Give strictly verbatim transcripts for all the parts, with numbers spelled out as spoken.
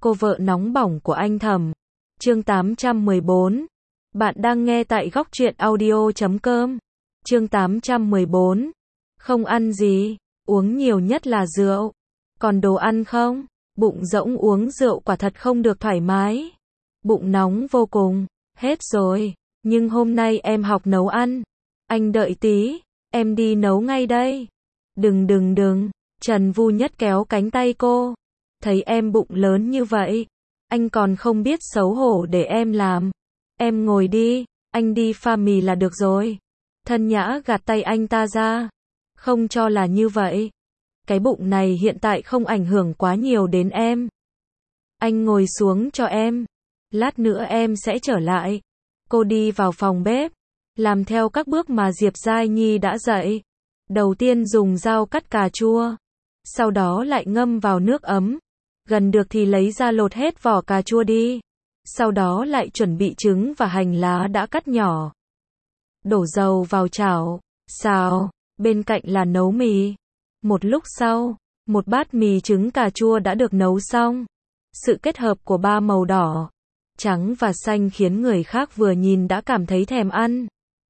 cô vợ nóng bỏng của anh Thẩm. Chương tám trăm mười bốn. Bạn đang nghe tại góc truyện audio chấm com. Chương tám trăm mười bốn. Không ăn gì, uống nhiều nhất là rượu. Còn đồ ăn không? Bụng rỗng uống rượu quả thật không được thoải mái. Bụng nóng vô cùng. Hết rồi, nhưng hôm nay em học nấu ăn. Anh đợi tí, em đi nấu ngay đây. Đừng đừng đừng, Trần Vu Nhất kéo cánh tay cô. Thấy em bụng lớn như vậy, anh còn không biết xấu hổ để em làm. Em ngồi đi, anh đi pha mì là được rồi. Thân Nhã gạt tay anh ta ra. Không cho là như vậy. Cái bụng này hiện tại không ảnh hưởng quá nhiều đến em. Anh ngồi xuống cho em. Lát nữa em sẽ trở lại. Cô đi vào phòng bếp, làm theo các bước mà Diệp Giai Nhi đã dạy. Đầu tiên dùng dao cắt cà chua, sau đó lại ngâm vào nước ấm. Gần được thì lấy ra lột hết vỏ cà chua đi. Sau đó lại chuẩn bị trứng và hành lá đã cắt nhỏ. Đổ dầu vào chảo, xào, bên cạnh là nấu mì. Một lúc sau, một bát mì trứng cà chua đã được nấu xong. Sự kết hợp của ba màu đỏ, trắng và xanh khiến người khác vừa nhìn đã cảm thấy thèm ăn.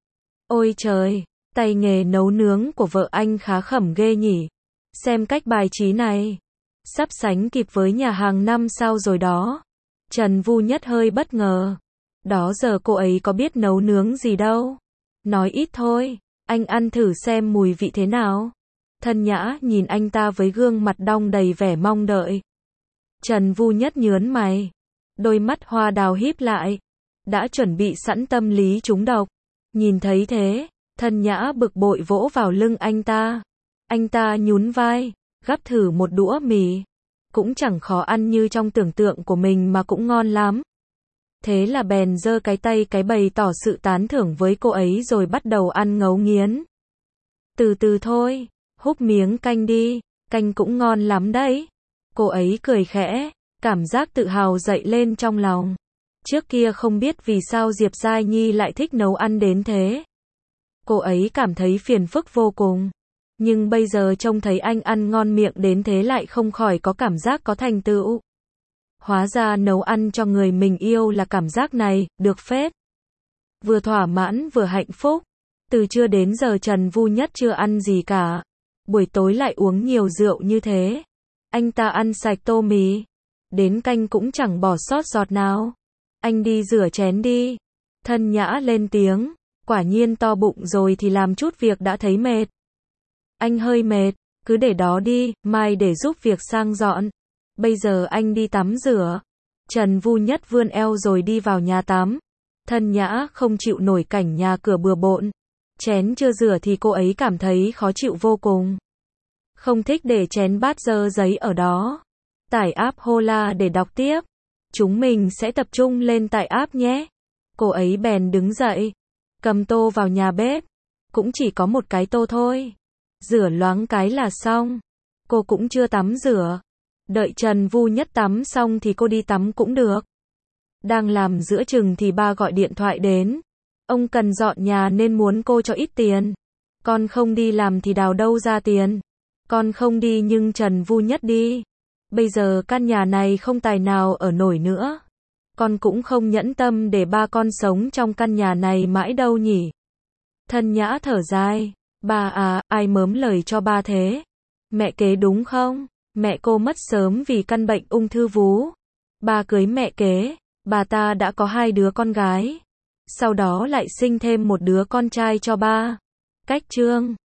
Ôi trời, tay nghề nấu nướng của vợ anh khá khẩm ghê nhỉ. Xem cách bài trí này, sắp sánh kịp với nhà hàng năm sao rồi đó. Trần Vu Nhất hơi bất ngờ. Đó giờ cô ấy có biết nấu nướng gì đâu. Nói ít thôi, anh ăn thử xem mùi vị thế nào. Thân Nhã nhìn anh ta với gương mặt đong đầy vẻ mong đợi. Trần Vu Nhất nhớn mày. Đôi mắt hoa đào híp lại. Đã chuẩn bị sẵn tâm lý trúng độc. Nhìn thấy thế, Thân Nhã bực bội vỗ vào lưng anh ta. Anh ta nhún vai, gắp thử một đũa mì. Cũng chẳng khó ăn như trong tưởng tượng của mình mà cũng ngon lắm. Thế là bèn giơ cái tay cái bày tỏ sự tán thưởng với cô ấy rồi bắt đầu ăn ngấu nghiến. Từ từ thôi, húp miếng canh đi, canh cũng ngon lắm đấy. Cô ấy cười khẽ, cảm giác tự hào dậy lên trong lòng. Trước kia không biết vì sao Diệp Giai Nhi lại thích nấu ăn đến thế. Cô ấy cảm thấy phiền phức vô cùng. Nhưng bây giờ trông thấy anh ăn ngon miệng đến thế lại không khỏi có cảm giác có thành tựu. Hóa ra nấu ăn cho người mình yêu là cảm giác này, được phết. Vừa thỏa mãn vừa hạnh phúc. Từ trưa đến giờ Trần Vu Nhất chưa ăn gì cả. Buổi tối lại uống nhiều rượu như thế. Anh ta ăn sạch tô mì. Đến canh cũng chẳng bỏ sót giọt nào. Anh đi rửa chén đi. Thân Nhã lên tiếng. Quả nhiên to bụng rồi thì làm chút việc đã thấy mệt. Anh hơi mệt, cứ để đó đi, mai để giúp việc sang dọn. Bây giờ anh đi tắm rửa. Trần Vu Nhất vươn eo rồi đi vào nhà tắm. Thân Nhã không chịu nổi cảnh nhà cửa bừa bộn. Chén chưa rửa thì cô ấy cảm thấy khó chịu vô cùng. Không thích để chén bát dơ giấy ở đó. Tải app Hola để đọc tiếp. Chúng mình sẽ tập trung lên tải app nhé. Cô ấy bèn đứng dậy. Cầm tô vào nhà bếp. Cũng chỉ có một cái tô thôi. Rửa loáng cái là xong. Cô cũng chưa tắm rửa. Đợi Trần Vu Nhất tắm xong thì cô đi tắm cũng được. Đang làm giữa chừng thì ba gọi điện thoại đến. Ông cần dọn nhà nên muốn cô cho ít tiền. Con không đi làm thì đào đâu ra tiền. Con không đi nhưng Trần Vu Nhất đi. Bây giờ căn nhà này không tài nào ở nổi nữa. Con cũng không nhẫn tâm để ba con sống trong căn nhà này mãi đâu nhỉ. Thân Nhã thở dài. Ba à, ai mớm lời cho ba thế? Mẹ kế đúng không? Mẹ cô mất sớm vì căn bệnh ung thư vú. Ba cưới mẹ kế, bà ta đã có hai đứa con gái. Sau đó lại sinh thêm một đứa con trai cho ba. Cách chương